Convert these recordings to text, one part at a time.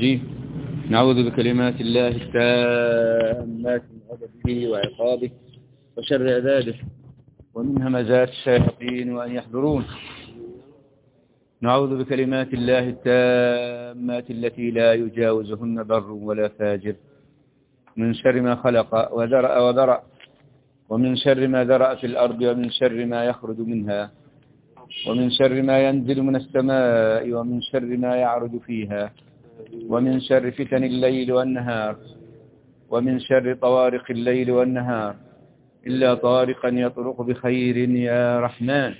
الرجيم. نعوذ بكلمات الله التامات من غضبه وعقابه وشر عباده ومن همزات الشياطين وأن يحضرون. نعوذ بكلمات الله التامات التي لا يجاوزهن بر ولا فاجر من شر ما خلق وذرأ وبرأ ومن شر ما ذرأ في الأرض ومن شر ما يخرج منها ومن شر ما ينزل من السماء ومن شر ما يعرج فيها ومن شر فتن الليل والنهار ومن شر طوارق الليل والنهار إلا طارقا يطرق بخير يا رحمن.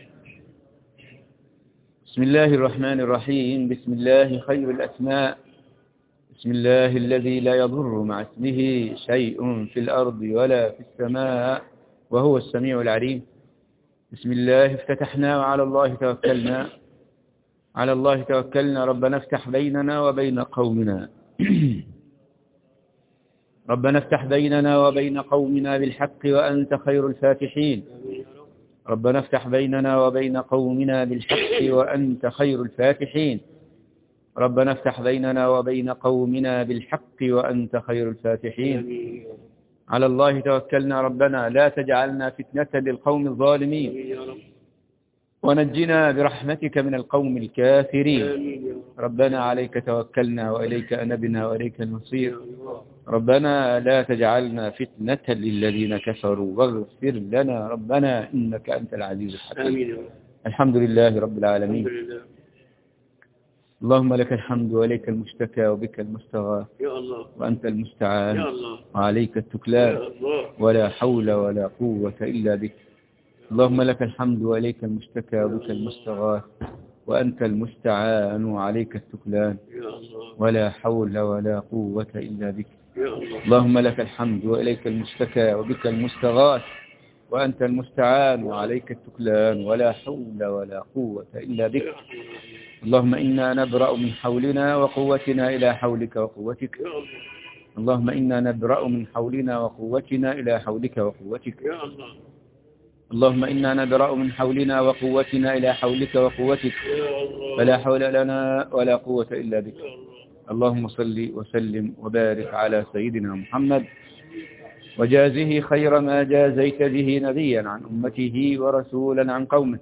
بسم الله الرحمن الرحيم. بسم الله خير الأسماء. بسم الله الذي لا يضر مع اسمه شيء في الأرض ولا في السماء وهو السميع العليم. بسم الله افتتحنا وعلى الله توكلنا. على الله توكلنا. ربنا افتح بيننا وبين قومنا ربنا افتح بيننا وبين قومنا بالحق وأنت خير الفاتحين. ربنا افتح بيننا وبين قومنا بالحق وأنت خير الفاتحين. ربنا افتح بيننا وبين قومنا بالحق وأنت خير الفاتحين. على الله توكلنا. ربنا لا تجعلنا فتنة للقوم الظالمين ونجنا برحمتك من القوم الكافرين. ربنا عليك توكلنا وإليك أنبنا وإليك المصير. ربنا لا تجعلنا فتنة للذين كفروا واغفر لنا ربنا إنك أنت العزيز الحكيم. الحمد لله رب العالمين. اللهم لك الحمد وإليك المشتكى وبك المستغاث وأنت المستعان وعليك التكلان ولا حول ولا قوة إلا بك. اللهم لك الحمد وإليك المشتكى وبك المستغاث وأنت المستعان وعليك التكلان ولا حول ولا قوة إلا بك. اللهم لك الحمد وإليك المشتكى وبك المستغاث وأنت المستعان وعليك التكلان ولا حول ولا قوة إلا بك. اللهم إنا نبرأ من حولنا وقوتنا إلى حولك وقوتك. اللهم إنا نبرأ من حولنا وقوتنا إلى حولك وقوتك. اللهم إنا نبرأ من حولنا وقوتنا إلى حولك وقوتك فلا حول لنا ولا قوة إلا بك. اللهم صل وسلم وبارك على سيدنا محمد وجازه خير ما جازيت به نبيا عن أمته ورسولا عن قومه.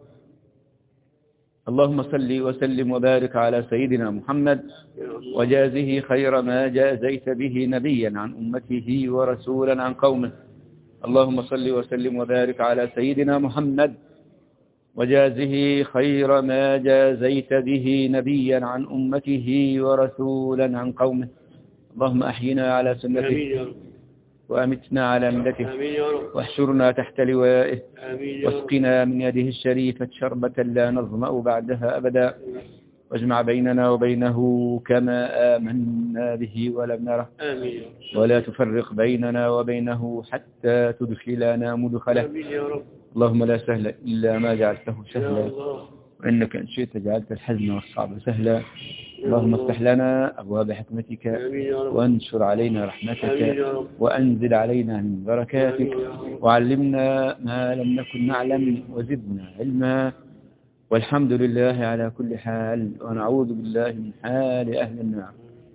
اللهم صل وسلم وبارك على سيدنا محمد وجازه خير ما جازيت به نبيا عن أمته ورسولا عن قومه. اللهم صل وسلم وبارك على سيدنا محمد وجازه خير ما جازيت به نبيا عن أمته ورسولا عن قومه. اللهم أحينا على سنته وأمتنا على ملته واحشرنا تحت لوائه واسقنا من يده الشريفة شربة لا نظمأ بعدها أبدا واجمع بيننا وبينه كما آمنا به ولم نره ولا تفرق بيننا وبينه حتى تدخلنا مدخله. اللهم لا سهل إلا ما جعلته سهلا وإنك إن شئت جعلت الحزن والصعب سهلا. اللهم افتح لنا أبواب حكمتك وانشر علينا رحمتك وأنزل علينا من بركاتك وعلمنا ما لم نكن نعلم وزدنا علما. والحمد لله على كل حال ونعوذ بالله من حال أهل النار.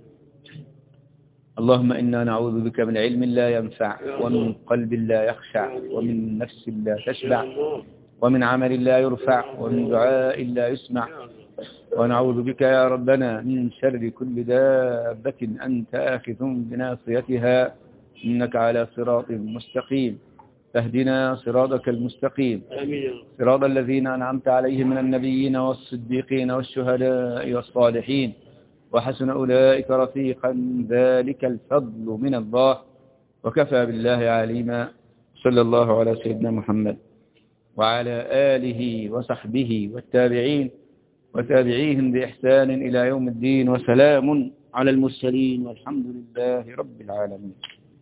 اللهم إنا نعوذ بك من علم لا ينفع ومن قلب لا يخشع ومن نفس لا تشبع ومن عمل لا يرفع ومن دعاء لا يسمع. ونعوذ بك يا ربنا من شر كل دابة أنت آخذ بناصيتها إنك على صراط مستقيم. فاهدنا صراطك المستقيم صراط الذين أنعمت عليهم من النبيين والصديقين والشهداء والصالحين وحسن أولئك رفيقا. ذلك الفضل من الله وكفى بالله عليما. صلى الله على سيدنا محمد وعلى آله وصحبه والتابعين وتابعيهم بإحسان إلى يوم الدين وسلام على المرسلين والحمد لله رب العالمين.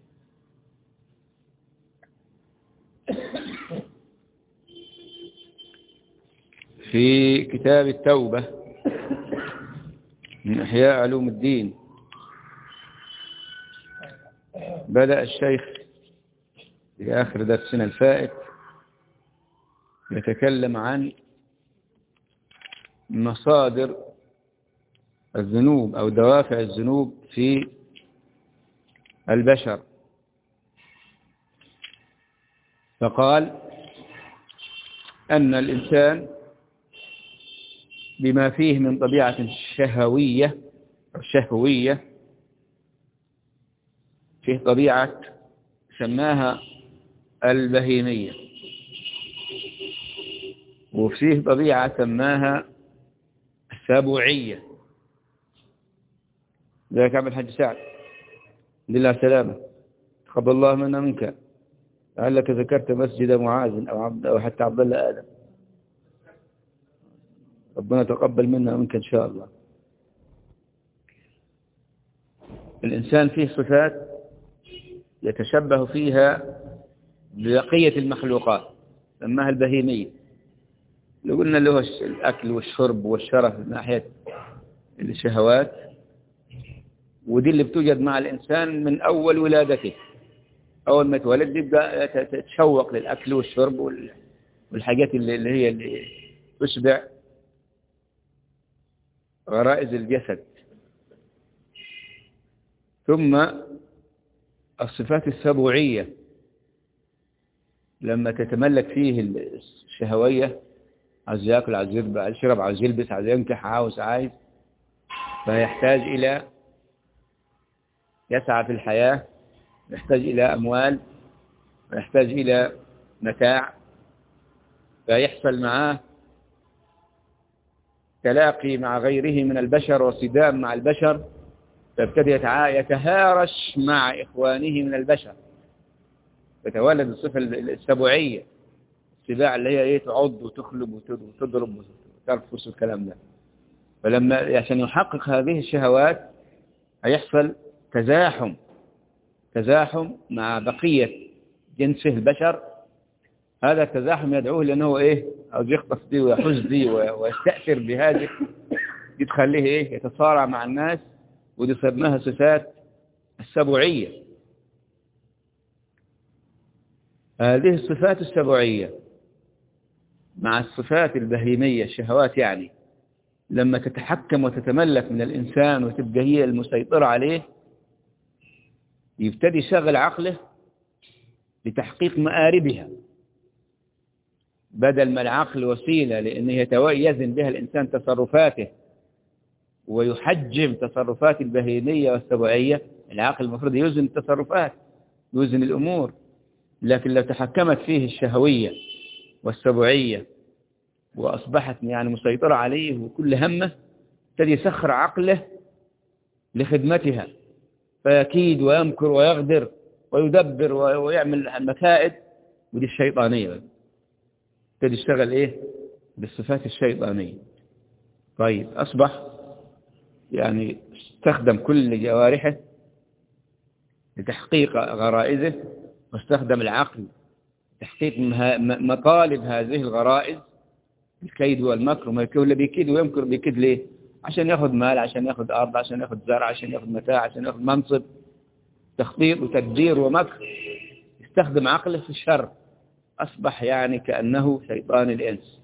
في كتاب التوبة من إحياء علوم الدين بدأ الشيخ في آخر درسنا الفائت يتكلم عن مصادر الذنوب أو دوافع الذنوب في البشر. فقال أن الإنسان بما فيه من طبيعة شهوية فيه طبيعة سماها البهيمية، وفيه طبيعة سماها السبوعية. ذلك عبد الحج سعد لله سلامة تقبل الله منا منك، لعلك ذكرت مسجد معاذ أو حتى عبد الله آدم، ربنا تقبل منا منك إن شاء الله. الإنسان فيه صفات يتشبه فيها ببقية المخلوقات سماها البهيمية، لو قلنا له الأكل والشرب والشرف من ناحية الشهوات، ودي اللي بتوجد مع الإنسان من أول ولادته. أول ما يتولد يبدأ تتشوق للأكل والشرب والحاجات اللي تشبع غرائز الجسد. ثم الصفات السبوعية لما تتملك فيه الشهوية، عايز يأكل، عايز يشرب، عايز يلبس، عايز ينكح، عايز فيحتاج إلى يسعى في الحياة، يحتاج إلى أموال، ويحتاج إلى متاع، فيحصل معاه تلاقي مع غيره من البشر وصدام مع البشر، فابتدى يتهارش مع إخوانه من البشر، فتولد الصفة السبوعية، السباع اللي هي تعض وتخلب وتضرب وترفس الكلام ده. فلما عشان يحقق هذه الشهوات هيحصل تزاحم مع بقية جنسه البشر. هذا التزاحم يدعوه لأنه أو يخطف دي ويحز دي ويستأثر بهذه، يتخليه يتصارع مع الناس، ودي سماها صفات السبوعية. هذه الصفات السبوعية مع الصفات البهيمية الشهوات، يعني لما تتحكم وتتملك من الإنسان وتبقى هي المسيطرة عليه، يبتدي يشغل عقله لتحقيق مآربها، بدل ما العقل وسيلة لأنه يزن بها الإنسان تصرفاته ويحجم تصرفات البهيمية والسبوعية. العقل المفروض يوزن التصرفات، يوزن الأمور، لكن لو تحكمت فيه الشهوية والسبوعية وأصبحت يعني مسيطرة عليه وكل همه، ابتدي يسخر عقله لخدمتها، فيكيد ويمكر ويغدر ويدبر ويعمل مكائد، ودي الشيطانية، ابتدي يشتغل بالصفات الشيطانية. طيب أصبح يعني استخدم كل جوارحه لتحقيق غرائزه، واستخدم العقل لتحقيق مطالب هذه الغرائز، الكيد والمكر. وما يكون اللي بيكيد ويمكر بيكيد ليه؟ عشان ياخذ مال، عشان ياخذ أرض، عشان ياخذ زرع، عشان ياخذ متاع، عشان ياخذ منصب. تخطيط وتدبير ومكر، يستخدم عقله في الشر، أصبح يعني كأنه شيطان الإنس.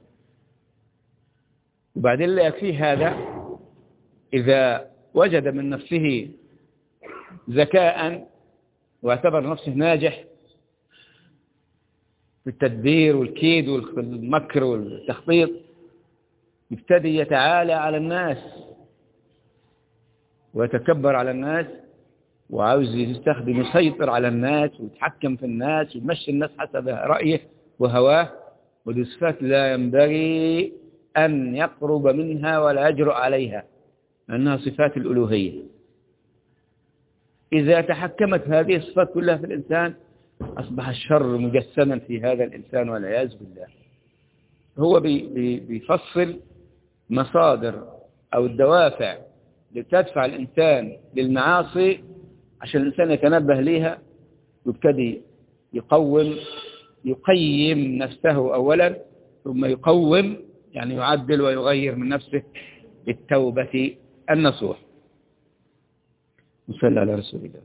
وبعدين لا يكفيه هذا، إذا وجد من نفسه ذكاء واعتبر نفسه ناجح في التدبير والكيد والمكر والتخطيط، يبتدي يتعالى على الناس ويتكبر على الناس، وعاوز يسيطر على الناس ويتحكم في الناس ويمشي الناس حسب رأيه وهواه. ودي صفات لا ينبغي أن يقرب منها ولا يجرؤ عليها، لأنها صفات الألوهية. إذا تحكمت هذه الصفات كلها في الإنسان، أصبح الشر مجسما في هذا الإنسان والعياذ بالله. هو بيفصل مصادر أو الدوافع لتدفع الإنسان للمعاصي عشان الإنسان يتنبه ليها، ويبتدي يقيم نفسه أولا، ثم يقوم يعني يعدل ويغير من نفسه بالتوبة النصوح. نصلي على رسول الله.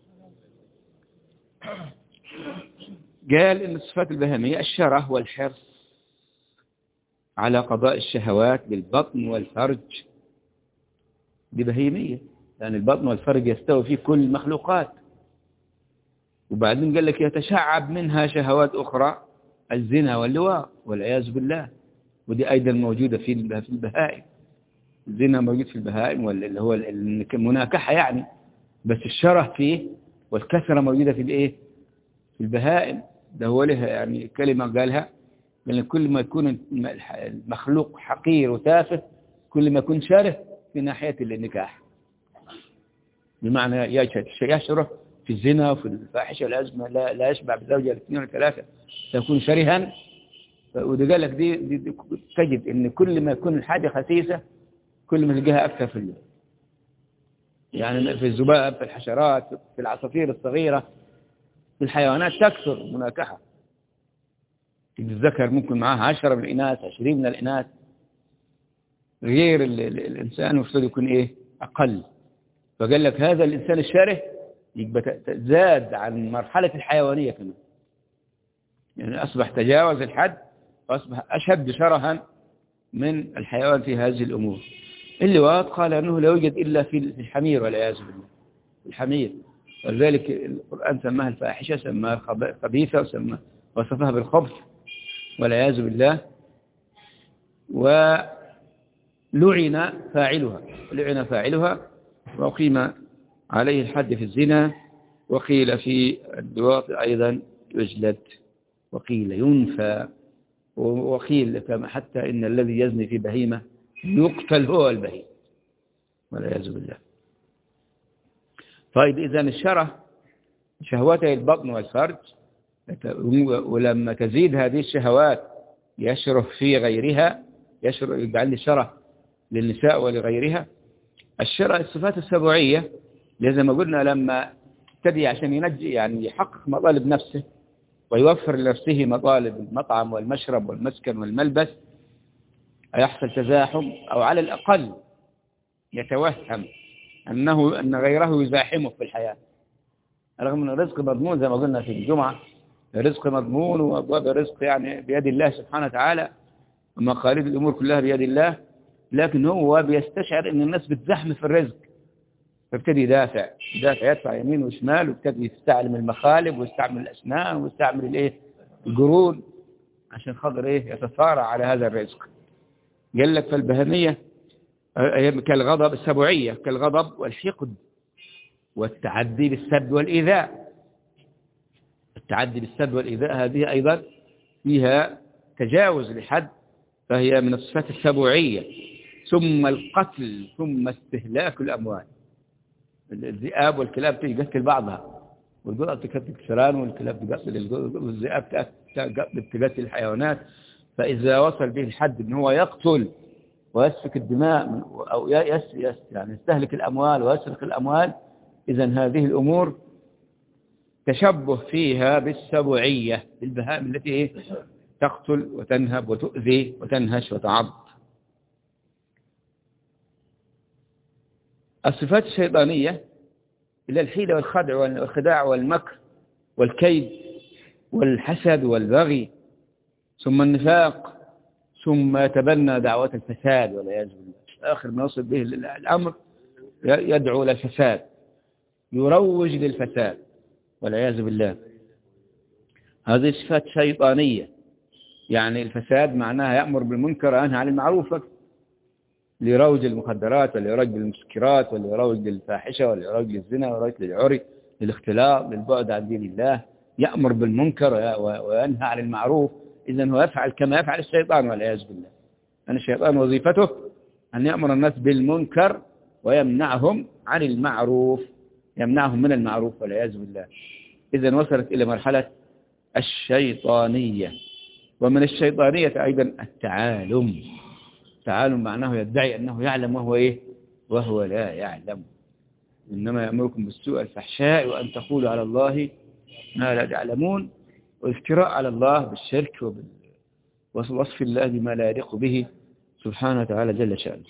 قال إن الصفات البهيمية الشره والحرص على قضاء الشهوات بالبطن والفرج، دي بهيمية، لأن البطن والفرج يستوي فيه كل المخلوقات. وبعدين قال لك يتشعب منها شهوات أخرى، الزنا واللواط والعياذ بالله، ودي أيضا موجودة في البهائم. الزنا موجود في البهائم، اللي هو المناكحة يعني، بس الشره فيه والكثرة موجودة في الإيه؟ في البهائم. ده هو لها يعني كلمة قالها، لأن كل ما يكون المخلوق حقير وتافه كل ما يكون شره في ناحية النكاح، بمعنى يشره في الزنا وفي الفاحشة والأزمة، لا يشبع بزوجة الاثنين ولا ثلاثة، يكون شرها. وده قال لك دي تجد ان كل ما يكون الحاجة خسيسة كل ما تلقاها أكثر في الليل، يعني في الذباب، في الحشرات، في العصافير الصغيرة، في الحيوانات تكثر مناكحة. الذكر ممكن معها 10 من الإناث، 20 من الإناث، غير الإنسان المفروض يكون إيه؟ أقل. فقال لك هذا الإنسان الشره يبقى زاد عن مرحلة الحيوانية كمان، يعني أصبح تجاوز الحد وأصبح أشد شرها من الحيوان في هذه الأمور. اللواط قال أنه لا يوجد إلا في الحمير والعياذ بالله، الحمير. ولذلك القرآن سماها الفاحشة، سماها خبيثة، وصفها بالخبث والعياذ بالله. ولعن فاعلها وقيم عليه الحد في الزنا، وقيل في اللواط أيضا يجلد، وقيل ينفى، وقيل كما حتى إن الذي يزني في بهيمة يقتل هو البهيم والعياذ بالله. طيب إذن الشره شهوته البطن والفرج، ولما تزيد هذه الشهوات يشره في غيرها، يجعل شره للنساء ولغيرها. الصفات السبوعية زي ما قلنا، لما ابتدي عشان ينجي يعني يحقق مطالب نفسه ويوفر لنفسه مطالب المطعم والمشرب والمسكن والملبس، يحصل تزاحم، أو على الأقل يتوهم أن غيره يزاحمه في الحياة، رغم أن الرزق مضمون زي ما قلنا في الجمعة. الرزق مضمون، وأبواب الرزق يعني بيد الله سبحانه وتعالى، ومقاليد الأمور كلها بيد الله، لكن هو بيستشعر أن الناس بتزحم في الرزق، فابتدي يدفع يمين وشمال، وابتدي يستعمل المخالب ويستعمل الأسنان ويستعمل القرون عشان خاطر يتصارع على هذا الرزق. قال لك فالبهمية كالغضب، السبوعية كالغضب والحقد والتعدي بالسب والإيذاء. التعدي بالسب والإيذاء هذه أيضا فيها تجاوز لحد، فهي من الصفات السبوعية. ثم القتل، ثم استهلاك الأموال. الذئاب والكلاب تقتل بعضها، والقطط تقتل السران، والكلاب تقتل والذئاب تقتل الحيوانات. فإذا وصل به الحد أنه هو يقتل ويسفك الدماء أو يعني يستهلك الأموال ويسرق الأموال، إذن هذه الأمور تشبه فيها بالسبوعية، بالبهائم التي تقتل وتنهب وتؤذي وتنهش وتعض. الصفات الشيطانية إلى الحيلة والخدع والخداع والمكر والكيد والحسد والبغي، ثم النفاق، ثم يتبنى دعوة الفساد والعياذ بالله. آخر ما يصل به الأمر يدعو للفساد، يروج للفساد والعياذ بالله. هذه صفات شيطانية، يعني الفساد معناها يأمر بالمنكر وينهى عن المعروف، ليروج المخدرات، وليروج للمسكرات، وليروج للفاحشة، وليروج للزنا، وليروج للعري، للاختلاط، للبعد عن دين الله. يأمر بالمنكر وينهى عن المعروف. إذن هو يفعل كما يفعل الشيطان والعياذ بالله. أن الشيطان وظيفته أن يأمر الناس بالمنكر ويمنعهم عن المعروف، يمنعهم من المعروف والعياذ بالله. إذن وصلت إلى مرحلة الشيطانية. ومن الشيطانية أيضا التعالم. التعالم معناه يدعي أنه يعلم وهو لا يعلم. إنما يأمركم بالسوء الفحشاء وأن تقولوا على الله ما لا تعلمون، والافتراء على الله بالشرك ووصف الله بما لا يليق به سبحانه وتعالى جل شأنه.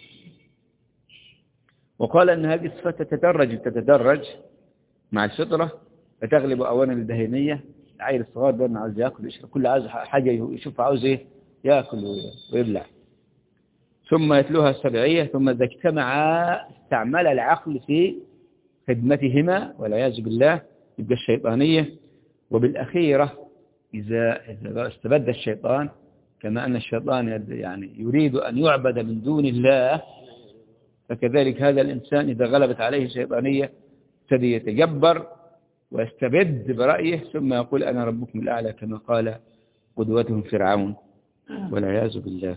وقال أن هذه الصفات تتدرج مع الفطرة، فتغلب أولا البهيمية. العيل الصغير ده عاوز يأكل ويشرب، كل عاوز حاجة يشوف عاوز يأكل ويبلع. ثم يتلوها السبعية، ثم إذا اجتمعا استعمل العقل في خدمتهما والعياذ بالله يبقى الشيطانية. وبالأخيرة إذا استبد الشيطان، كما أن الشيطان يعني يريد أن يعبد من دون الله، فكذلك هذا الإنسان إذا غلبت عليه الشيطانية ابتدي يتجبر ويستبد برأيه، ثم يقول أنا ربكم الأعلى كما قال قدوتهم فرعون والعياذ بالله.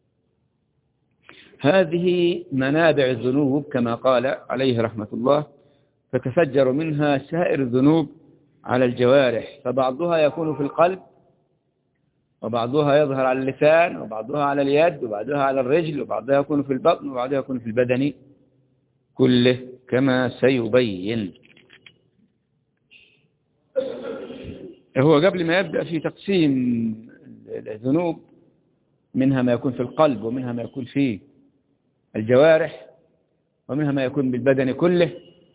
هذه منابع الذنوب كما قال عليه رحمة الله، فتفجر منها سائر الذنوب على الجوارح، فبعضها يكون في القلب، وبعضها يظهر على اللسان، وبعضها على اليد، وبعضها على الرجل، وبعضها يكون في البطن، وبعضها يكون في البدن كله كما سيبين. هو قبل ما يبدأ في تقسيم الذنوب، منها ما يكون في القلب، ومنها ما يكون في الجوارح، ومنها ما يكون بالبدن كله،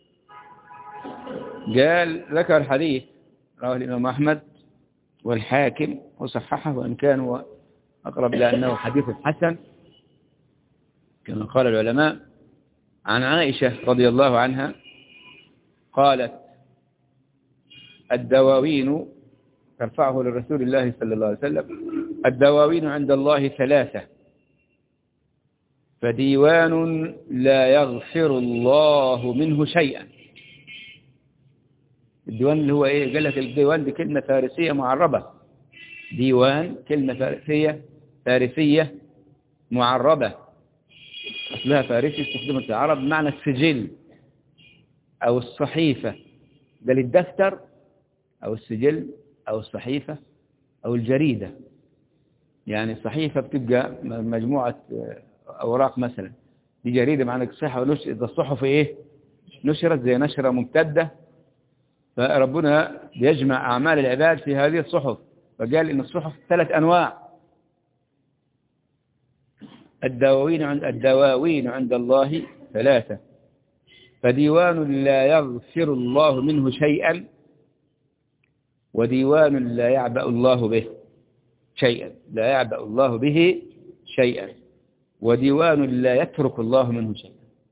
ذكر حديث رواه الإمام أحمد والحاكم وصححه، وإن كان هو أقرب إلى أنه حديث حسن كما قال العلماء، عن عائشة رضي الله عنها قالت: الدواوين، ترفعه لرسول الله صلى الله عليه وسلم: الدواوين عند الله ثلاثة، فديوان لا يغفر الله منه شيئا. الديوان اللي هو ايه؟ قال لك الديوان دي كلمة فارسية معربة. ديوان كلمة فارسية معربة، أصلها فارسي استخدمت في العرب بمعنى السجل أو الصحيفة، ده للدفتر أو السجل أو الصحيفة أو الجريدة. يعني الصحيفة بتبقى مجموعة أوراق مثلا، دي جريدة معنى الصحة، إذا الصحف إيه؟ نشرت زي نشرة ممتدة، فربنا يجمع أعمال العباد في هذه الصحف، فقال إن الصحف 3 أنواع. الدواوين عند الله 3، فديوان لا يغفر الله منه شيئا، وديوان لا يعبأ الله به شيئا، لا يعبأ الله به شيئا، وديوان لا يترك الله منه شيئا.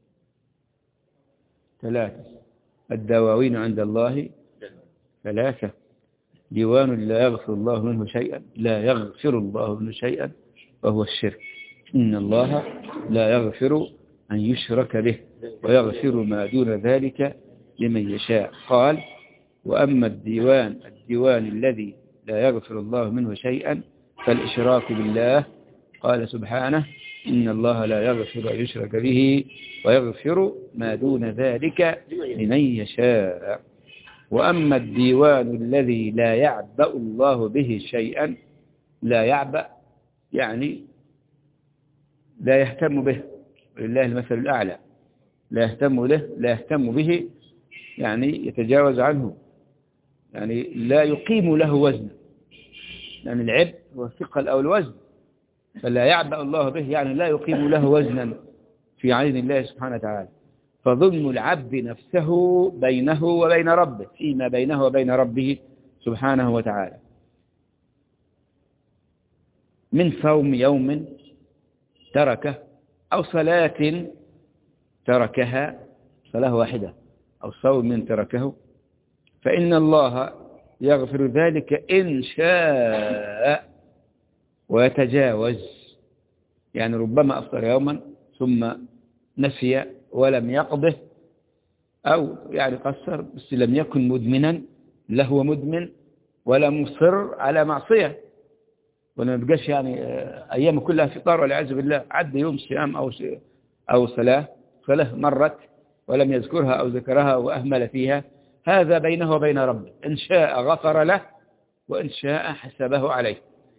3. الدواوين عند الله 3، ديوان لا يغفر الله منه شيئا، لا يغفر الله منه شيئا، وهو الشرك. إن الله لا يغفر أن يشرك به، ويغفر ما دون ذلك لمن يشاء. قال: وأما الديوان الذي لا يغفر الله منه شيئا فالإشراك بالله. قال سبحانه: إن الله لا يغفر أن يشرك به ويغفر ما دون ذلك لمن يشاء. وأما الديوان الذي لا يعبأ الله به شيئا، لا يعبأ يعني لا يهتم به، ولله المثل الأعلى، لا يهتم به يعني يتجاوز عنه، يعني لا يقيم له وزن، يعني العبء هو الثقل أو الوزن، فلا يعبأ الله به يعني لا يقيم له وزنا في عين الله سبحانه وتعالى. فظلم العبد نفسه بينه وبين ربه، فيما بينه وبين ربه سبحانه وتعالى، من صوم يوم تركه، أو صلاة تركها، صلاة واحدة أو صوم تركه، فإن الله يغفر ذلك إن شاء ويتجاوز. يعني ربما أفطر يوما ثم نسي ولم يقضه، أو يعني قصر بس لم يكن مدمنا، لا هو مدمن ولا مصر على معصية، ولا نبقاش يعني أيام كلها فطار والعياذ بالله، عد يوم صيام أو صلاة مرت ولم يذكرها أو ذكرها وأهمل فيها، هذا بينه وبين ربه، إن شاء غفر له وإن شاء حسبه عليه.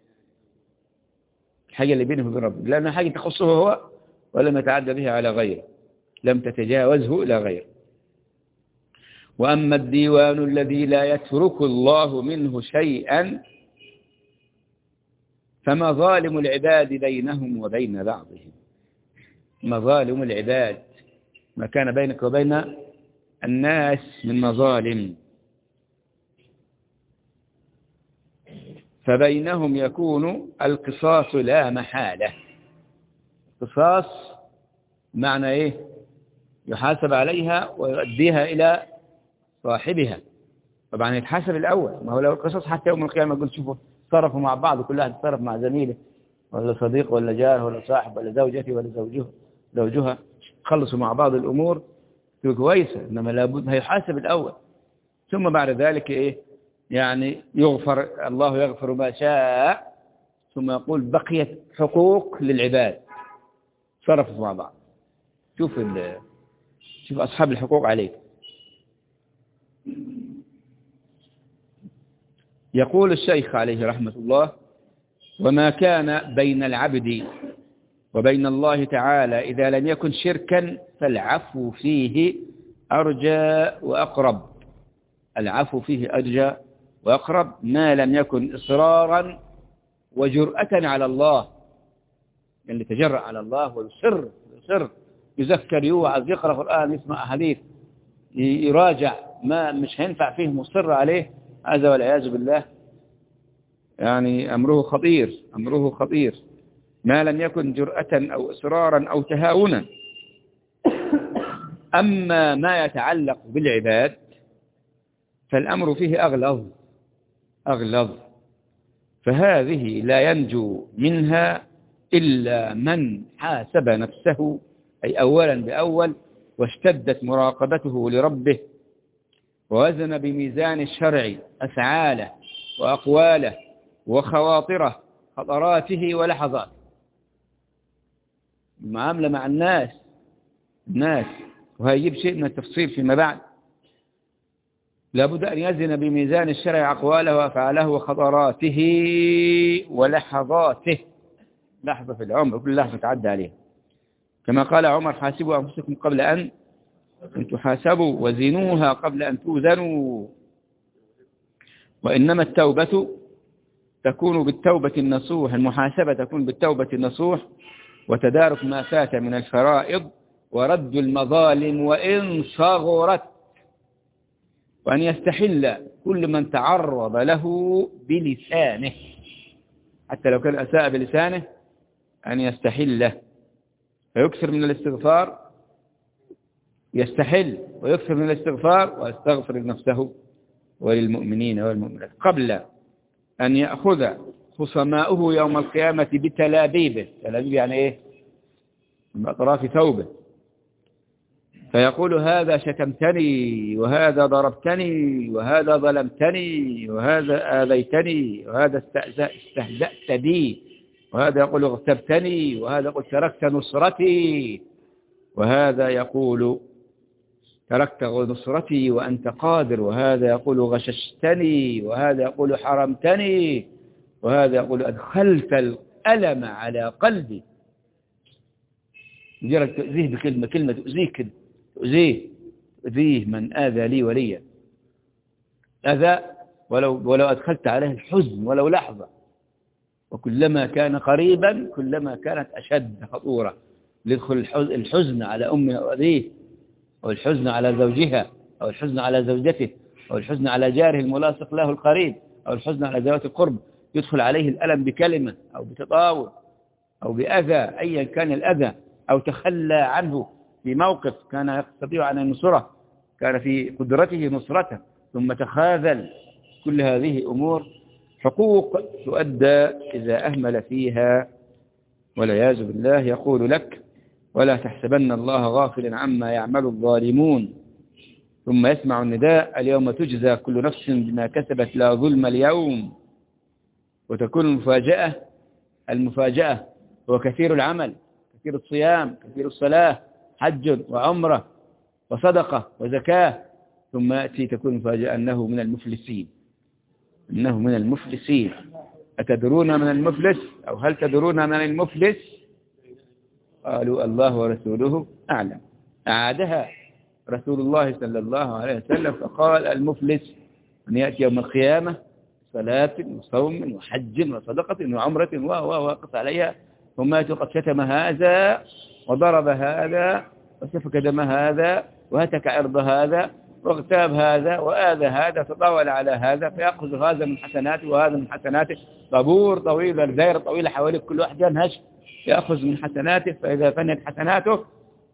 الحاجة اللي بينه وبين ربه، لأنها حاجة تخصه هو ولم يتعدى بها على غيره، لم تتجاوزه إلى غيره. وأما الديوان الذي لا يترك الله منه شيئا فمظالم العباد بينهم وبين بعضهم. مظالم العباد، ما كان بينك وبين الناس من مظالم، فبينهم يكون القصاص لا محالة. القصاص معنى إيه؟ يحاسب عليها ويؤديها إلى صاحبها. طبعا يتحاسب الأول، ما هو لو القصاص حتى يوم القيامة يقول شوفوا تصرفوا مع بعض، كل واحد يتصرف مع زميله ولا صديق ولا جار ولا صاحب ولا زوجتي ولا زوجها خلصوا مع بعض الأمور تبقى كويسة. إنما لابد هيحاسب الأول، ثم بعد ذلك إيه يعني يغفر، الله يغفر ما شاء، ثم يقول بقيت حقوق للعباد صرفوا مع بعض. شوف أصحاب الحقوق عليك. يقول الشيخ عليه رحمة الله: وما كان بين العبد وبين الله تعالى إذا لم يكن شركا فالعفو فيه أرجى وأقرب. العفو فيه أرجى وأقرب ما لم يكن إصرارا وجرأة على الله، اللي تجرأ على الله ويصر يذكر يوعظ يقرأ قرآن يسمع حديث يراجع، ما مش هينفع فيه مصر عليه، هذا والعياذ بالله يعني أمره خطير ما لم يكن جرأة أو إصرارا أو تهاونا. أما ما يتعلق بالعباد فالأمر فيه أغلظ، فهذه لا ينجو منها إلا من حاسب نفسه، أي أولا بأول، واشتدت مراقبته لربه، ووزن بميزان الشرع أفعاله وأقواله وخواطره، خطراته ولحظاته. المعاملة مع الناس وهيجيب شيء من التفصيل فيما بعد. لابد أن يزن بميزان الشرع أقواله وأفعاله وخطراته ولحظاته. لحظة في العمر كل لحظة تعدى عليها، كما قال عمر: حاسبوا أنفسكم قبل أن تحاسبوا وزنوها قبل أن توزنوا. وإنما التوبة تكون بالتوبة النصوح، المحاسبة تكون بالتوبة النصوح وتدارك ما فات من الفرائض ورد المظالم وإن صغرت، وأن يستحل كل من تعرض له بلسانه، حتى لو كان أساء بلسانه أن يستحله فيكثر من الاستغفار، يستحل ويكثر من الاستغفار ويستغفر لنفسه وللمؤمنين والمؤمنات قبل أن يأخذ خصماؤه يوم القيامة بتلابيبه. تلابيب يعني إيه؟ من أطراف ثوبه، فيقول: هذا شتمتني، وهذا ضربتني، وهذا ظلمتني، وهذا آذيتني، وهذا استهزأت بي، وهذا يقول اغتبتني، وهذا يقول تركت نصرتي، وهذا يقول تركت نصرتي وأنت قادر، وهذا يقول غششتني، وهذا يقول حرمتني، وهذا يقول أدخلت الألم على قلبي. مجرد تؤذيه بكلمة تؤذيه من آذى لي وليا أذى، ولو أدخلت عليه الحزن ولو لحظة، وكلما كان قريبا كلما كانت أشد خطورة. يدخل الحزن على أمه أو أبيه، أو الحزن على زوجها، أو الحزن على زوجته، أو الحزن على جاره الملاصق له القريب، أو الحزن على ذوات القرب، يدخل عليه الألم بكلمة أو بتطاول أو بأذى أيا كان الأذى، أو تخلى عنه في موقف كان يستطيع أن ينصره، كان في قدرته نصرته ثم تخاذل. كل هذه أمور حقوق تؤدى إذا أهمل فيها والعياذ بالله. يقول لك: ولا تحسبن الله غافلا عما يعمل الظالمون، ثم يسمع النداء: اليوم تجزى كل نفس بما كسبت لا ظلم اليوم. وتكون المفاجأة هو كثير العمل، كثير الصيام، كثير الصلاة، حج وعمرة وصدقة وزكاة، ثم يأتي تكون المفاجأة أنه من المفلسين. أتدرون من المفلس؟ أو هل تدرون من المفلس؟ قالوا: الله ورسوله أعلم. أعادها رسول الله صلى الله عليه وسلم فقال: المفلس من يأتي يوم القيامة صلاة وصوم وحج وصدقة وعمرة وقف عليها، ثم يأتي قد شتم هذا وضرب هذا وسفك دم هذا وهتك عرض هذا واغتاب هذا وآذى هذا، تطاول على هذا، فيأخذ هذا من حسناته وهذا من حسناته، طابور طويل، الدائرة طويلة حواليك، كل واحد ينهش يأخذ من حسناته، فإذا فنت حسناته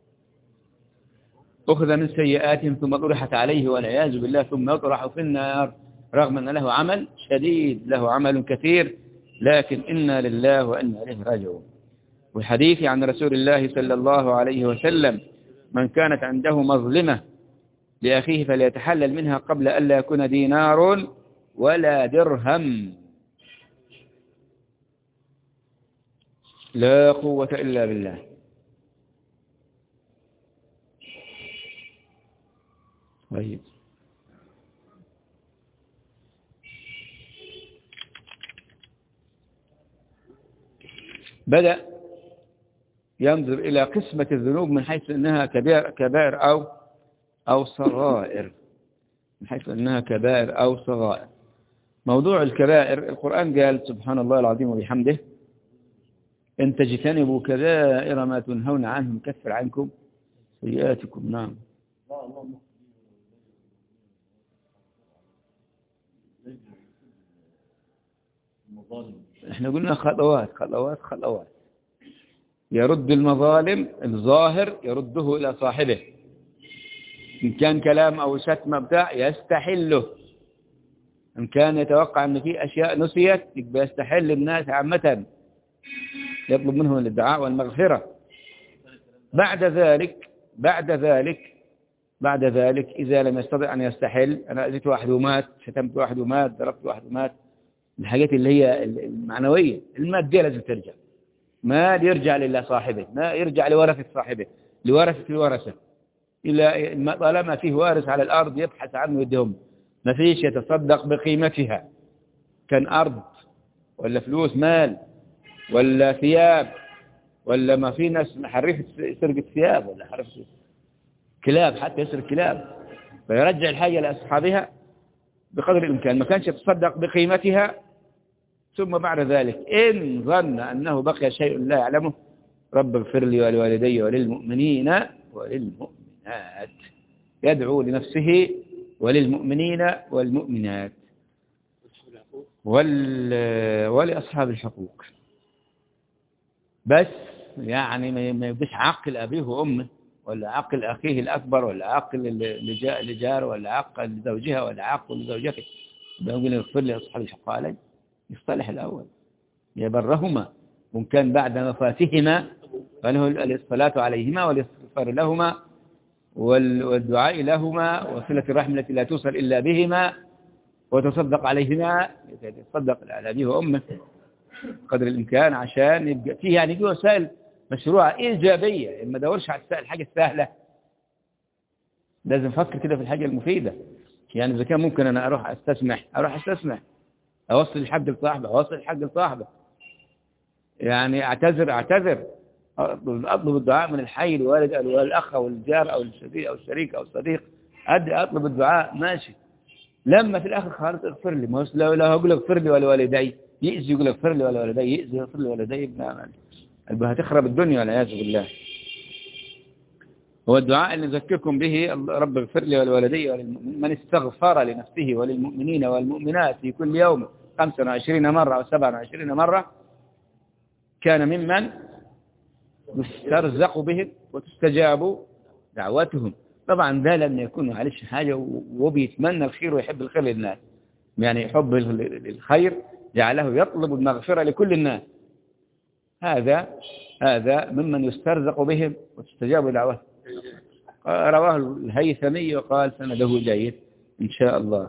أخذ من سيئاتهم ثم طرحت عليه والعياذ بالله، ثم يطرح في النار رغم أن له عمل شديد، له عمل كثير، لكن إنا لله وإنا إليه راجعون. والحديث عن رسول الله صلى الله عليه وسلم: من كانت عنده مظلمة لأخيه فليتحلل منها قبل أن لا يكون دينار ولا درهم. لا قوة إلا بالله. طيب، بدأ ينظر إلى قسمة الذنوب من حيث أنها كبائر أو صغائر، من حيث أنها كبائر أو صغائر. موضوع الكبائر، القرآن قال سبحان الله العظيم وبحمده: إن تجتنبوا كبائر ما تنهون عنه نكفر عنكم سيئاتكم. نعم. احنا قلنا خطوات خطوات خطوات. يرد المظالم الظاهر يرده إلى صاحبه، إن كان كلام أو شتم بتاع يستحله، إن كان يتوقع أن في أشياء نسيت يبقى يستحل الناس عامة، يطلب منهم الدعاء والمغفرة. بعد ذلك إذا لم يستطع أن يستحل، أنا أذيت واحد ومات، شتمت واحد ومات، ضربت واحد ومات، الحاجات اللي هي المعنوية، المادية لازم ترجع، ما يرجع لله صاحبه، ما يرجع لورثة صاحبه، لورثة الورثة. إلا طالما فيه وارث على الأرض يبحث عنه يدهم، ما فيش يتصدق بقيمتها، كان أرض ولا فلوس مال ولا ثياب، ولا ما في ناس حرفت سرقة ثياب ولا حرفت كلاب، حتى يسرق كلاب، فيرجع الحاجة لأصحابها بقدر الإمكان، ما كانش يتصدق بقيمتها. ثم بعد ذلك إن ظن أنه بقي شيء لا يعلمه: رب اغفر لي ولوالدي وللمؤمنين والمؤمنات. يدعو لنفسه وللمؤمنين والمؤمنات ولأصحاب الحقوق. بس يعني ما يبقاش عاقل أبيه وأمه، ولا عاقل أخيه الأكبر، ولا عاقل لجار، ولا عاقل لزوجها، ولا عاقل لزوجته، بيقول اغفر لي أصحاب الحق علي. يصطلح الأول يبرهما، وإن كان بعد وفاتهما فله الصلاة عليهما والاستغفار لهما والدعاء لهما وصلة الرحم التي لا توصل إلا بهما، وتصدق عليهما، يتصدق على أبيه وأمه قدر الإمكان، عشان يبقى فيه يعني دي وسائل مشروعة إيجابية. ما دورش على الحاجة السهلة، لازم أفكر كده في الحاجة المفيدة. يعني إذا كان ممكن أنا أروح أستسمح، أوصل الحق لصاحبه، يعني أعتذر، أطلب الدعاء من الحي، الوالد أو الأخ أو الجار أو الشريك أو الصديق، أطلب الدعاء ماشي. لما في الآخر خالص اغفر لي، ما لو أقول اغفر لي ولوالدي يأذي، يقول اغفر لي ولوالدي يأذي، اغفر لي ولوالدي هتخرب الدنيا والعياذ بالله. هو الدعاء اللي نذكركم به: رب اغفر لي ولوالدي وللمؤمنين. من استغفر لنفسه وللمؤمنين والمؤمنات في كل يوم 25 مرة أو 27 مرة كان ممن يسترزق بهم وتستجاب دعوتهم. طبعا ده لم يكون معلش حاجة، وبيتمنى الخير ويحب الخير للناس، يعني يحب الخير جعله يطلب المغفرة لكل الناس. هذا ممن يسترزق بهم وتستجاب دعوتهم. رواه الهيثمي وقال سنده جيد إن شاء الله.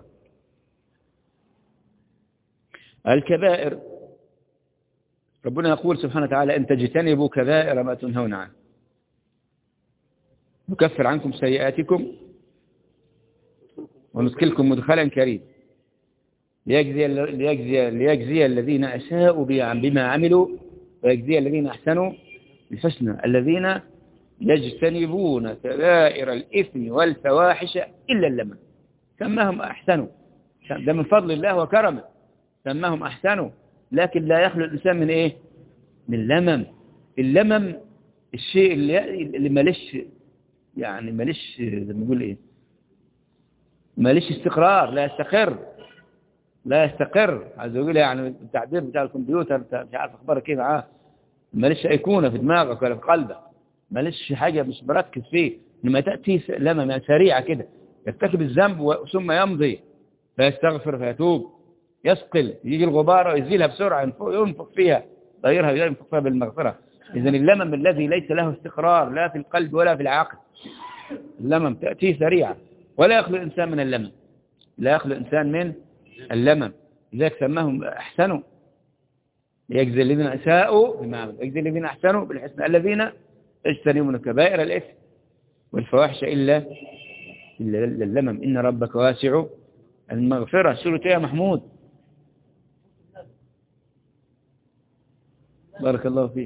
الكبائر، ربنا يقول سبحانه وتعالى: إن تجتنبوا كبائر ما تنهون عنه نكفر عنكم سيئاتكم وندخلكم مدخلا كريم ليجزي الذين أساءوا بما عملوا ويجزي الذين أحسنوا بالحسنى، الذين يجتنبون كبائر الإثم والفواحش إلا اللمم. سماهم أحسنوا، ده من فضل الله وكرمه، سماهم أحسنوا، لكن لا يخلو الإنسان من إيه؟ من اللمم الشيء اللي مالش، يعني مالش زي ما نقول إيه، مالش استقرار، لا يستقر. عايز أقول يعني التعبير بتاع الكمبيوتر، مش عارف أخبارك إيه معاه، مالش أيقونة في دماغك ولا في قلبك، مالش حاجة مش مركز فيه. لما تأتي لما سريعة كده يرتكب الذنب ثم يمضي فيستغفر فيتوب، يثقل، يجي الغبار ويزيلها بسرعة، ينفق فيها، غيرها ينفق فيها بالمغفرة. إذن اللمم الذي ليس له استقرار لا في القلب ولا في العقل، اللمم تأتي سريعة، ولا يخلو الإنسان من اللمم، لا يخلو الإنسان من اللمم. لذلك سماهم أحسنوا، يجزي الذين أساءوا بما عملوا، يجزي الذين أحسنوا بالحسنى الذين اجتنبوا كبائر الإثم والفواحش إلا اللمم، إن ربك واسع المغفرة. سورة يا محمود؟ بارك الله فيك.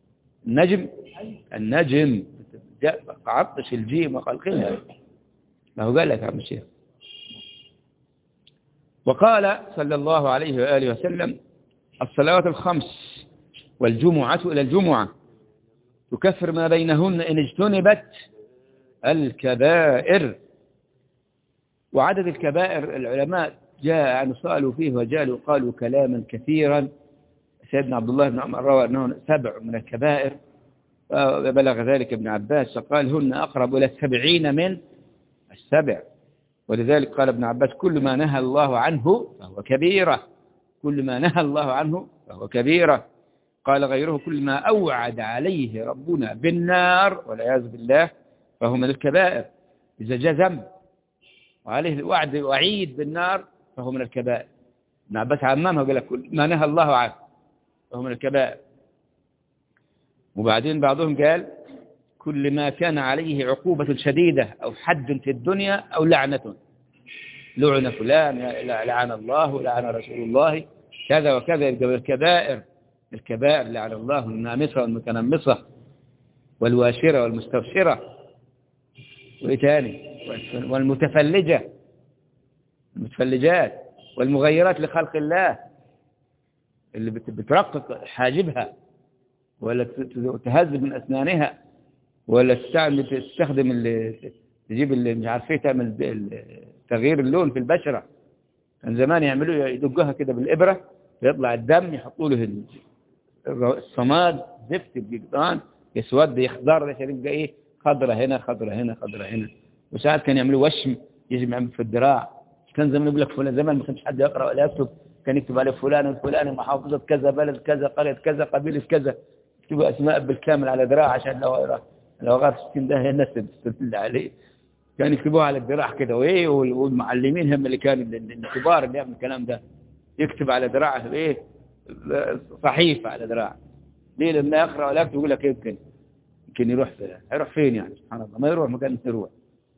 النجم عطش الجيم وخلقها، ما هو قال لك يا عم الشيخ. وقال صلى الله عليه وآله وسلم: الصلوات الخمس والجمعة إلى الجمعة تكفر ما بينهن إن اجتنبت الكبائر. وعدد الكبائر العلماء جاء عن سألوا فيه وجالوا قالوا كلاما كثيرا. سيدنا عبد الله بن عمر روى أنه 7 من الكبائر، بلغ ذلك ابن عباس فقال هن أقرب إلى 70 من 7. ولذلك قال ابن عباس: كل ما نهى الله عنه فهو كبيرة، كل ما نهى الله عنه فهو كبيرة. قال غيره: كل ما أوعد عليه ربنا بالنار والعياذ بالله فهو من الكبائر. إذا جاء ذنب وعليه الوعد وعيد بالنار فهو من الكبائر. ابن عباس عممها وقال لك: كل ما نهى الله عنه فهو من الكبائر. وبعدين بعضهم قال: كل ما كان عليه عقوبة شديدة أو حد في الدنيا أو لعنة، لعن فلان، لعن الله، لعن رسول الله، كذا وكذا، يبقى الكبائر. الكبائر لعن الله النامصة والمتنمصة والواشرة والمستبشرة، وإيه تاني؟ والمتفلجة، المتفلجات، والمغيرات لخلق الله، اللي بترقق حاجبها ولا تهذب من أسنانها ولا تستخدم تجيب اللي مش عارف ايه، تعمل تغيير اللون في البشرة. كان زمان يعملوا يدقوها كده بالإبرة يطلع الدم، يحطوا له الصماد زفت الجدران يسود يخضر عشان يبقى ايه، خضرة هنا خضرة هنا خضرة هنا. وساعات كان يعملوا وشم يجي يعمل في الذراع. كان زمان يقول لك فلان، زمان ما كانش حد يقرأ ولا يكتب، كان يكتب عليه فلان الفلاني محافظة كذا، بلد كذا، قرية كذا، قبيلة كذا، يكتبوا أسماء بالكامل على ذراع عشان لو غير 60 ده الناس تستدل عليه. كان يكتبوها على الذراع كده، وايه، والمعلمين هم اللي كانوا الكبار اللي يعملوا الكلام ده، يكتب على ذراعه ايه، صحيفة على ذراعه. ليه؟ لما يقرأ ولا يكتب يقول لك يمكن يروح هيروح فين يعني؟ سبحان الله، ما يروح مكان يروح.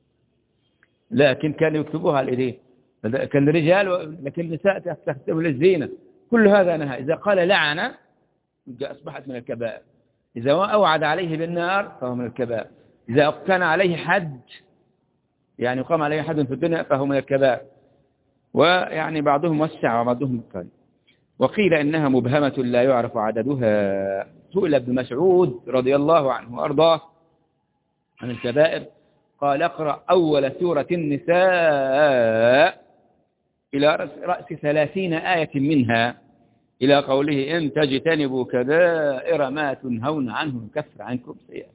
لكن كانوا يكتبوها على ايديه. كان الرجال، لكن النساء تستخدم للزينة. كل هذا نهى. إذا قال لعنة أصبحت من الكبائر. إذا أوعد عليه بالنار فهو من الكبائر. إذا كان عليه حد، يعني قام عليه حد في الدنيا، فهو من الكبائر. ويعني بعضهم وسع وبعضهم قال. وقيل إنها مبهمة لا يعرف عددها. سئل ابن مسعود رضي الله عنه وأرضاه عن الكبائر، قال: اقرأ أول سورة النساء إلى رأس 30 آية منها إلى قوله: إن تجتنبوا كبائر ما تنهون عنه نكفر عنكم سيئات.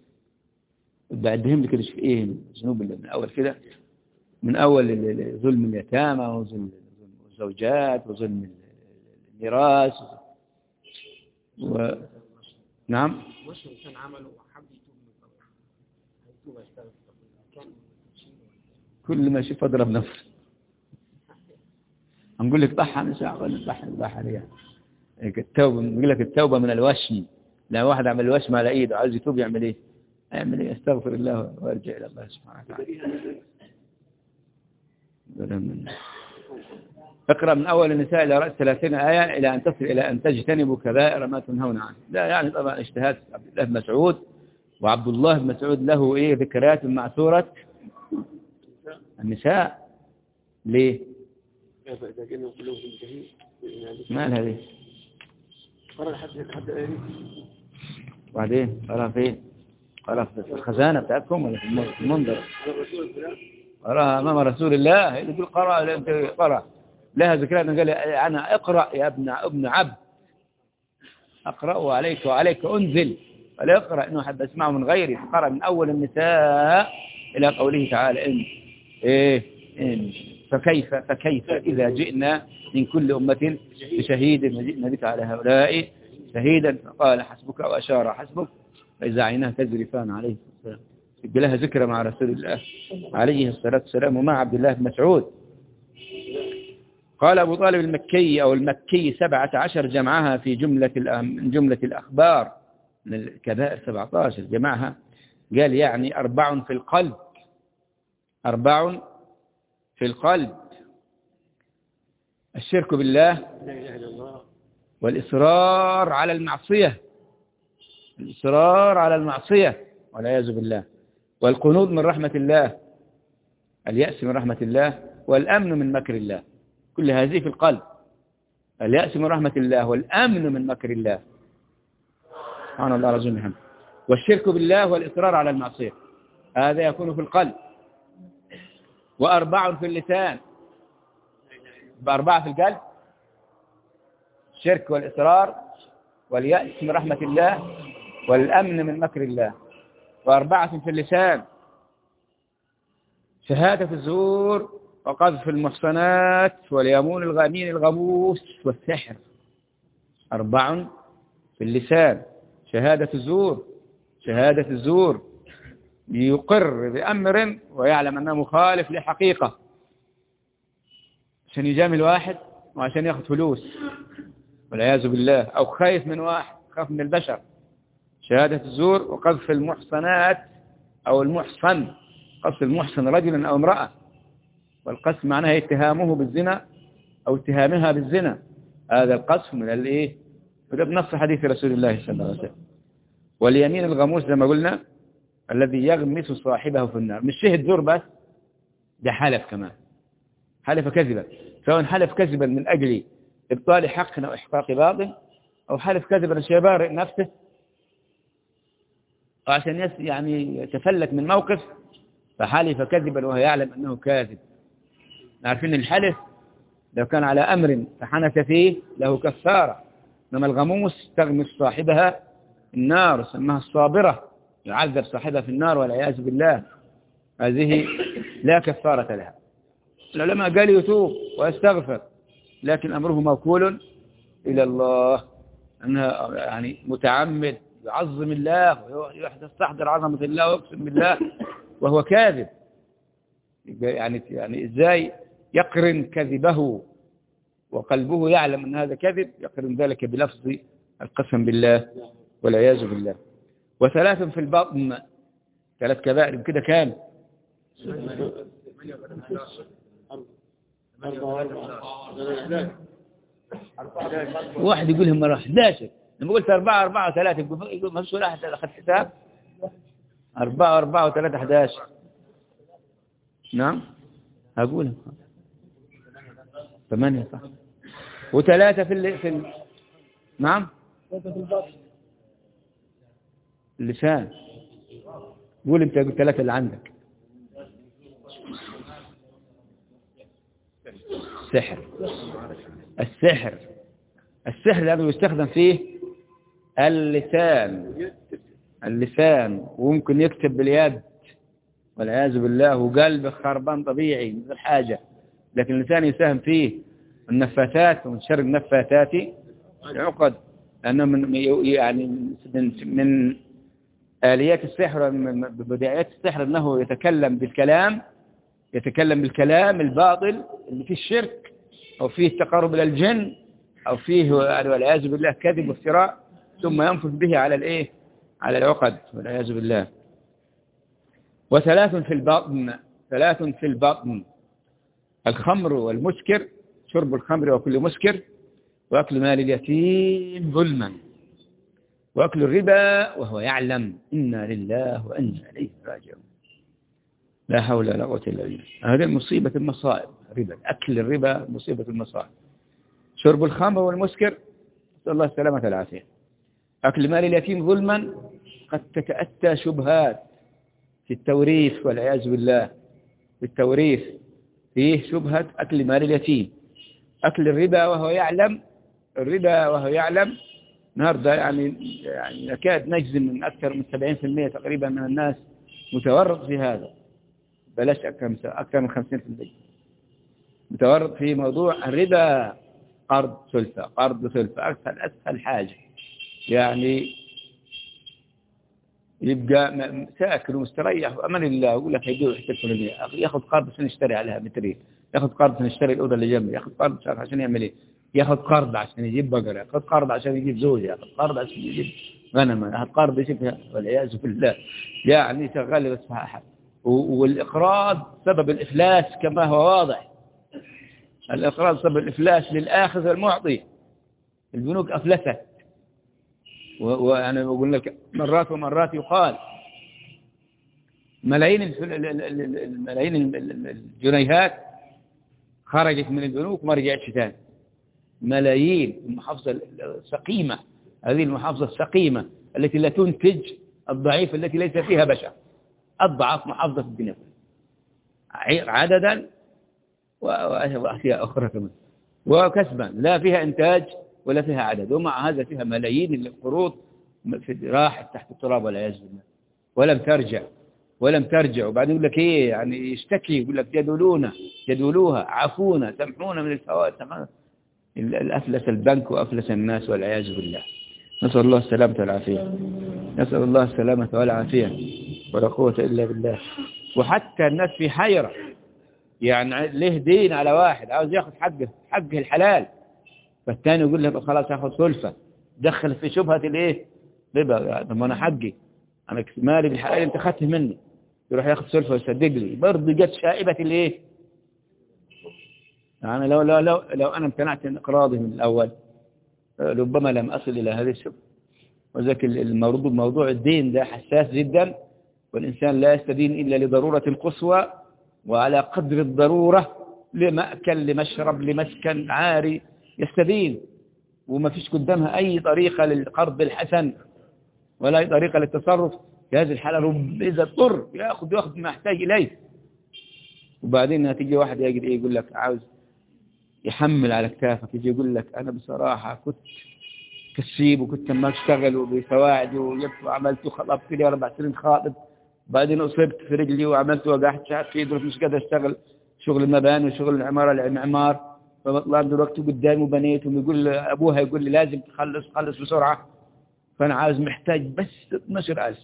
بعدهم لك في إيه الذنوب اللي من أول كده، من أول ظلم اليتامى وظلم الزوجات وظلم الميراث نعم. مش كان عمله وحب يتوب كل ما شوف اضرب نفسي. هنقول لك طحن ان شاء الله، طحن عليها. التوبه، بيقول لك التوبه من الوشم. لو واحد عمل الوشم على ايده عايز يتوب يعمل ايه؟ يعمل ايه؟ استغفر الله وارجع الى الله سبحانه وتعالى. اقرأ من أول النساء إلى رأس 30 آية إلى أن تصل إلى أن تجتنبوا كبائر ما تنهون عنه. لا يعني طبعا اجتهاد عبد الله بن مسعود، وعبد الله بن مسعود له إيه ذكريات مع سورة النساء. ليه؟ ما لها ليه؟ قرأ حد آية. وبعدين قرأ فين؟ قرأ في الخزانة بتاعتكم ولا في المنظر؟ قرأ أمام رسول الله. يقول قرأ لها ذكريات. قال أنا اقرأ يا ابن عبد، أقرأه عليك وعليك أنزل، ولا يقرأ إنه حد يسمعه من غيري. فقرأ من أول النساء إلى قوله تعالى إن فكيف إذا جئنا من كل أمة بشهيد وجئنا بك على هؤلاء شهيدا. فقال حسبك، وأشار حسبك، فإذا عيناه تجرفان عليه السلام. يبقى لها ذكرى مع رسول الله عليه الصلاة والسلام ومع عبد الله بن مسعود. قال أبو طالب المكي أو المكي 17 جمعها في جملة الأخبار من الكبائر 17 جمعها. قال يعني 4 في القلب، 4 في القلب: الشرك بالله، والإصرار على المعصية، الإصرار على المعصية والعياذ بالله، والقنوط من رحمة الله، اليأس من رحمة الله، والأمن من مكر الله. كل هذه في القلب: اليأس من رحمة الله والأمن من مكر الله. سبحان الله رجل محمد. والشرك بالله والإصرار على المعصية، هذا يكون في القلب. و4 في اللسان، ب4 في القلب: الشرك والإصرار واليأس من رحمة الله والأمن من مكر الله. و4 في اللسان: شهادة الزور وقذف المحصنات واليمين الغموس والسحر. 4 في اللسان: شهادة الزور، شهادة الزور يقر بأمر ويعلم أنه مخالف لحقيقة عشان يجامل واحد وعشان ياخذ فلوس والعياذ بالله، أو خايف من واحد، خاف من البشر. شهادة الزور وقذف المحصنات أو المحصن، قذف المحصن رجلا أو امرأة، والقذف معناها اتهامه بالزنا أو اتهامها بالزنا. هذا القذف من الايه؟ وده بنص حديث رسول الله صلى الله عليه وسلم. واليمين الغموس زي ما قلنا الذي يغمس صاحبه في النار. مش شهد زور بس، ده حلف كمان، حلف كذبا، سواء حلف كذبا من أجل إبطال حق أو إحقاق باطل، أو حلف كذبا عشان يبرئ نفسه وعشان يعني يتفلت من موقف، فحلف كذبا وهو يعلم أنه كاذب. عارفين الحلف لو كان على أمر فحنث فيه له كفارة، إنما الغموس تغمس صاحبها النار، سماها الصابرة، يعذب صاحبها في النار والعياذ بالله. هذه لا كفارة لها. العلماء قالوا يتوب ويستغفر، لكن أمره موكول إلى الله، أنها يعني متعمد يعظم الله ويستحضر عظمة الله ويقسم بالله وهو كاذب. يعني إزاي يقرن كذبه وقلبه يعلم أن هذا كذب، يقرن ذلك بلفظ القسم بالله والعياذ بالله. و3 في البطن، 3 كبائر كده كان. واحد يقول لهم مرة 11، لما قلت 4 4 3 يقول ما فيش ولا أحد أخذ حساب. 4 4 و3 11. نعم أقولها 8 صح. و3 في نعم اللسان. قول انت 3 اللي عندك. السحر الذي يستخدم فيه اللسان، وممكن يكتب باليد والعياذ بالله، وقلب خربان طبيعي من غير حاجة، لكن اللسان يساهم فيه النفاثات، ومن شر النفاثات العقد، لأنه من آليات السحر، من بدايات السحر أنه يتكلم بالكلام الباطل اللي فيه الشرك أو فيه التقرب إلى الجن أو فيه والعياذ بالله كذب وافتراء، ثم ينفذ به على العقد والعياذ بالله. و3 في البطن: الخمر والمسكر، شرب الخمر وكل مسكر، وأكل مال اليتيم ظلما، وأكل الربا وهو يعلم. إنا لله وإنا إليه راجعون. لا حول ولا قوة إلا بالله. هذه مصيبة المصائب، ربا، أكل الربا مصيبة المصائب. شرب الخمر والمسكر، نسأل الله السلامة والعافية. أكل مال اليتيم ظلما، قد تتأتى شبهات في التوريث والعياذ بالله. في التوريث فيه شبهة أكل مال اليتيم. أكل الربا وهو يعلم، النهارده يعني نكاد نجزم من أكثر من 70% تقريبا من الناس متورط في هذا، بلاش أكثر من 50% متورط في موضوع الربا. قرض سلفة، قرض سلفة، أسهل حاجة يعني. يبقى ساكن ومستريح وأمان الله، يقول لك هيدور حتة فلانية، ياخذ قرض عشان يشتري عليها مترين، ياخذ قرض عشان يشتري الأوضة اللي جنبه، ياخذ قرض عشان يعمل إيه، ياخذ قرض عشان يجيب بقرة، ياخذ قرض عشان يجيب زوجة، ياخذ قرض عشان يجيب غنم، ياخذ قرض يشوفها، والعياذ بالله يعني شغال بس حاجة. والإقراض سبب الإفلاس كما هو واضح. الإقراض سبب الإفلاس للآخذ والمعطي. البنوك أفلست، وأنا بقول لك مرات ومرات يقال ملايين الجنيهات خرجت من البنوك ما رجعتش تاني. ملايين. المحافظة السقيمة، هذه المحافظة السقيمة التي لا تنتج، الضعيف التي ليس فيها بشر، أضعف محافظة في الدنيا عددا وأشياء أخرى كمان، وكسبا لا فيها إنتاج ولا فيها عدد، ومع هذا فيها ملايين القروض راحت تحت التراب والعياذ بالله، ولم ترجع. وبعدين يقول لك ايه يعني، يشتكي يقول لك جدولوها، عافونا، سامحونا من الفوائد. الأفلس البنك وأفلس الناس والعياذ بالله. نسأل الله السلامة والعافية، نسأل الله السلامة والعافية، ولا قوة إلا بالله. وحتى الناس في حيرة، يعني ليه دين على واحد عاوز ياخذ حقه الحلال، فالثاني يقول له خلاص ياخذ سلفة، دخل في شبهة الايه، ربا. طب انا حقي، انا مالي بالحلال انت اخذته مني، يروح ياخذ سلفة ويصدق لي. برضه جت شائبة الايه، يعني لو انا امتنعت عن اقراضه من الاول ربما لم اصل الى هذه الشبهة. وذلك موضوع الدين ده حساس جدا، والانسان لا يستدين الا لضرورة قصوى، وعلى قدر الضرورة، لمأكل لمشرب لمسكن عاري يستدين، وما فيش قدامها أي طريقة للقرض الحسن ولا أي طريقة للتصرف في هذه الحالة. إذا اضطر يأخذ ما يحتاج إليه. وبعدين تيجي واحد يقول لك عاوز يحمل على كتافك، يجي يقول لك أنا بصراحة كنت كسيب وكنت ما أشتغل وبسواعد وعملت وخلطت لي 4 سنين خاطب، بعدين أصبت في رجلي وعملت وقعت شعب في يدرك مش قادر أشتغل شغل المباني وشغل العمار، فبطلع دلوقتي قدامي وبنيت، ويقول أبوها يقول لي لازم تخلص بسرعة، فأنا عاوز محتاج بس 12,000.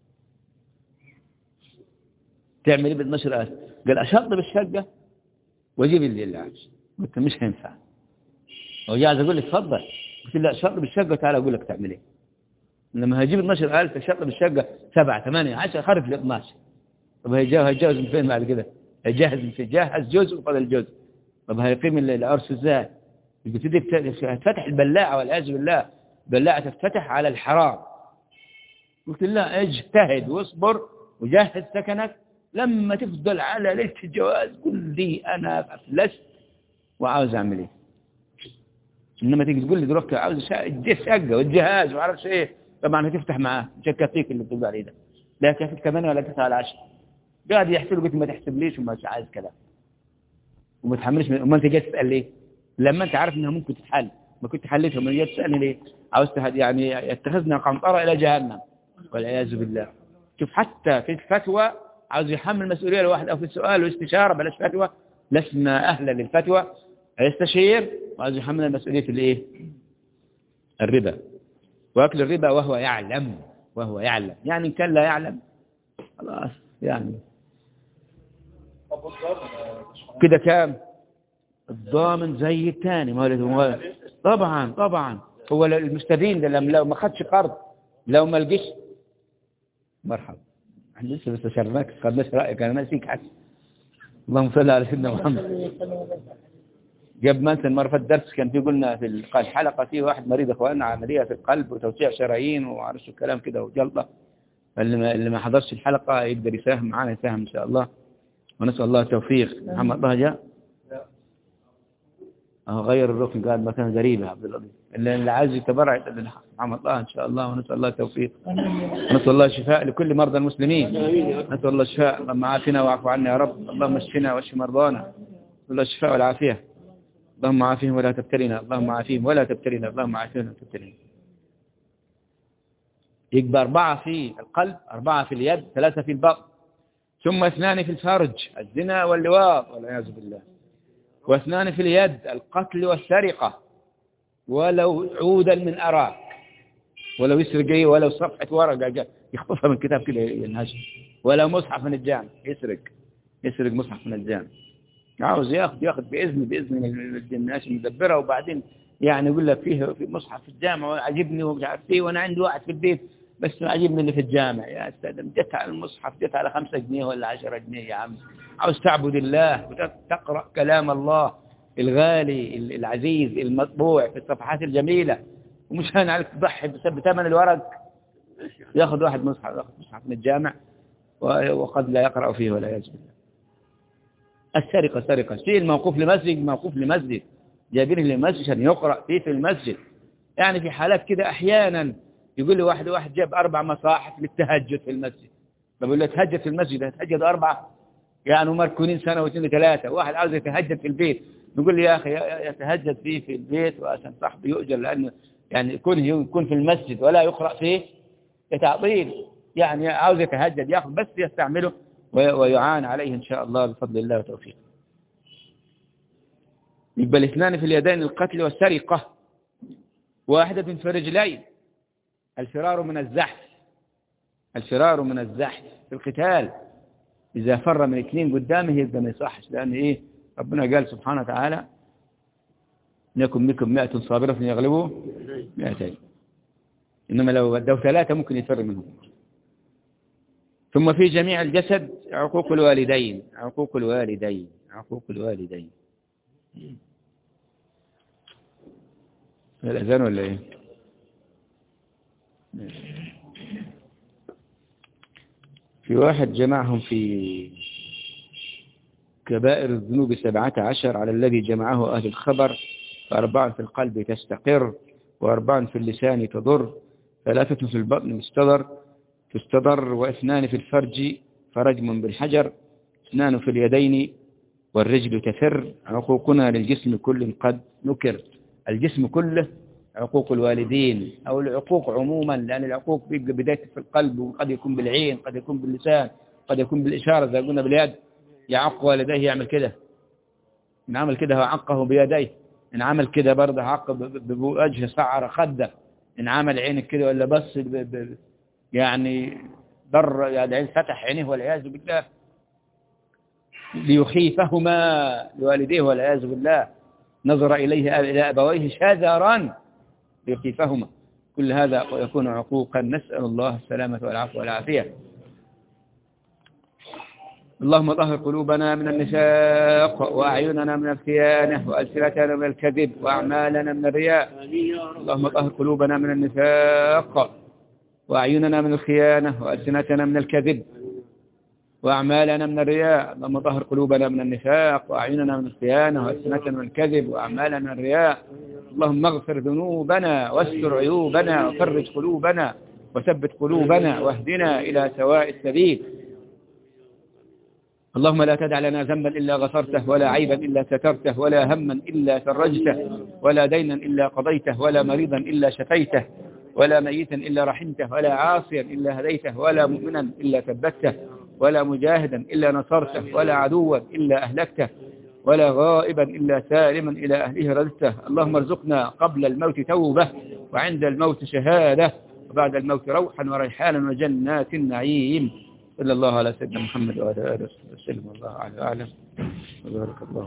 تعمل إيه ب 12,000؟ قال أشطب الشقة وأجيب اللي عاوز. قلت مش هينفع. هو جاهز أقول لك تفضل، قلت لا أشطب الشقة تعال أقول لك تعمل إيه. لما هجيب 12,000 أشطب الشقة 7 8 10 خرف ل 12. طب هيجهز من فين بعد كده؟ هيجهز من فين؟ جهز جزء وفضل جزء. طب هيقيم العرس ازاي؟ بتبتدي تفتح البلاعة والعياذ بالله، بلاعة تفتح على الحرام. قلت لا اجتهد واصبر وجهز سكنك، لما تفضل على ليلة الجواز قل لي انا افلست وعاوز اعمل ايه. انما تيجي تقول لي دلوقتي عاوز شقه والجهاز وما اعرفش ايه، طبعا هتفتح معاه مش هتكفيك اللي بتقول عليه ده، لا يكفيك 8 ولا 9 ولا 10. قاعد يحسب، قلت ما تحسبليش وما عايز كلام وما تحملش. ما انت جاي تسال ليه لما انت عارف انها ممكن تتحل؟ ما كنت حلتها، ما جاي تسالني ليه؟ عاوز يعني يتخذنا قنطره الى جهنم والعياذ بالله. شوف حتى في الفتوى عاوز يحمل مسؤوليه الواحد، او في السؤال والاستشاره بلاش فتوى، لسنا اهلا للفتوى، يستشير وعاوز يحمل المسؤوليه في الايه؟ الربا، واكل الربا وهو يعلم يعني إن كان لا يعلم خلاص يعني كده. كام الضامن زي الثاني طبعا هو المستدين ده لو ما خدش قرض، لو ما لقيش مرحبا احنا لسه استشرناك خدناش رايك، انا ناسيك حاجه. اللهم صل على سيدنا محمد. قبل ما انسى المره الدرس كان في قلنا في الحلقه في واحد مريض اخواننا عمليه في القلب وتوسيع شرايين وعرش الكلام كده وجلطه، اللي ما حضرش الحلقه يقدر يساهم معنا، يساهم ان شاء الله، ونسال الله التوفيق. محمد طه جاء غير الركن قاعد مكان غريب يا عبد اللطيف، اللي عايز يتبرع محمد طه ان شاء الله، ونسال الله التوفيق، ونسال الله الشفاء لكل مرضى المسلمين، نسال الله الشفاء. اللهم عافنا واعف عنا يا رب، اللهم اشفنا واشف مرضانا، نسال الله الشفاء والعافيه. اللهم عافهم ولا تبتلنا، اللهم عافهم ولا تبتلنا، اللهم عافهم ولا تبتلنا. يبقى 4 في القلب، 4 في اليد، 3 في البطن، ثم 2 في الفرج الزنا واللواط والعياذ بالله، و2 في اليد القتل والسرقة، ولو عودا من أراك، ولو يسرق ايه، ولو صفحة ورقة يخطفها من كتاب كده ينهش، ولو مصحف من الجامع يسرق مصحف من الجامع، عاوز ياخذ بإذن الناس المدبرة، وبعدين يعني يقول لك فيه في مصحف في الجامع وعجبني ومش عارف ايه، وانا عندي واحد في البيت بس عجبني اللي في الجامع. يا استاذ جت على المصحف، جت على 5 جنيه ولا 10 جنيه يا عم، عاوز تعبد الله وتقرأ كلام الله الغالي العزيز المطبوع في الصفحات الجميلة، ومش هان عليك تضحي بثمن الورق. ياخذ واحد مصحف من الجامع وقد لا يقرأ فيه ولا يجب. السرقة سرقة، شيء موقوف لمسجد جايبينه للمسجد عشان يقرأ فيه في المسجد. يعني في حالات كده أحيانا يقول لي واحد جاب 4 مصاحف للتهجد في المسجد، بقول له تهجد في المسجد، هتهجد 4؟ يعني مركونين سنة و2 و3، واحد عاوز يتهجد في البيت، نقول لي يا أخي يتهجد فيه في البيت وعشان صاحبه يؤجر، لأنه يعني يكون في المسجد ولا يقرأ فيه تعطيل، يعني عاوز يتهجد ياخذ بس يستعمله ويعان عليه إن شاء الله بفضل الله وتوفيقه. يبقى 2 في اليدين القتل والسرقة، 1 في الرجلين الفرار من الزحف في القتال، إذا فر من 2 قدامه يبقى ما يصحش، لأن إيه ربنا قال سبحانه وتعالى يكن منكم 100 صابرة يغلبوا 200، إنما لو بدوا 3 ممكن يفر منهم. ثم في جميع الجسد عقوق الوالدين. الأذان ولا إيه؟ في واحد جمعهم في كبائر الذنوب 17 على الذي جمعه أهل الخبر، ف4 في القلب تستقر، و4 في اللسان تضر، 3 في البطن تستضر، و2 في الفرج فرجم بالحجر، 2 في اليدين والرجل تفر. عقوقنا للجسم كل قد نكر. الجسم كله عقوق الوالدين أو العقوق عموما، لأن العقوق بيبقى بدايته في القلب، وقد يكون بالعين، قد يكون باللسان، قد يكون بالإشارة إذا قلنا باليد. يعق والديه يعمل كده، إن عمل كده هو عقه بيديه، إن عمل كده برضه عق بوجه سعر خده، إن عمل عينك كده ولا بص يعني ضر يعني فتح عينه والعياذ بالله، ليخيفهما لوالديه والعياذ بالله، نظر إلى أبويه شاذرا ليخيفهما، كل هذا يكون عقوقا، نسأل الله السلامة والعفو والعافية. اللهم طهر قلوبنا من النفاق، وأعيننا من الخيانة، وألسنتنا من الكذب، وأعمالنا من الرياء. اللهم طهر قلوبنا من النفاق، وأعيننا من الخيانة، وألسنتنا من الكذب، وأعمالنا من الرياء. اللهم طهر قلوبنا من النفاق، وأعيننا من الخيانة، وألسنتنا من الكذب، وأعمالنا من الرياء. اللهم اغفر ذنوبنا، واستر عيوبنا، وفرج قلوبنا، وثبت قلوبنا، واهدنا إلى سواء السبيل. اللهم لا تدع لنا ذنبا إلا غفرته، ولا عيبا إلا سترته، ولا هما إلا فرجته، ولا دينا إلا قضيته، ولا مريضا إلا شفيته، ولا ميتا إلا رحمته، ولا عاصيا إلا هديته، ولا مؤمنا إلا ثبته، ولا مجاهدا إلا نصرته، ولا عدوا إلا أهلكته، ولا غائبا إلا سالما إلى أهله رددته. اللهم ارزقنا قبل الموت توبة، وعند الموت شهادة، وبعد الموت روحا وريحانا وجنات النعيم. صلى الله على سيدنا محمد وعلى آله وسلم، والله أعلم. وبارك الله.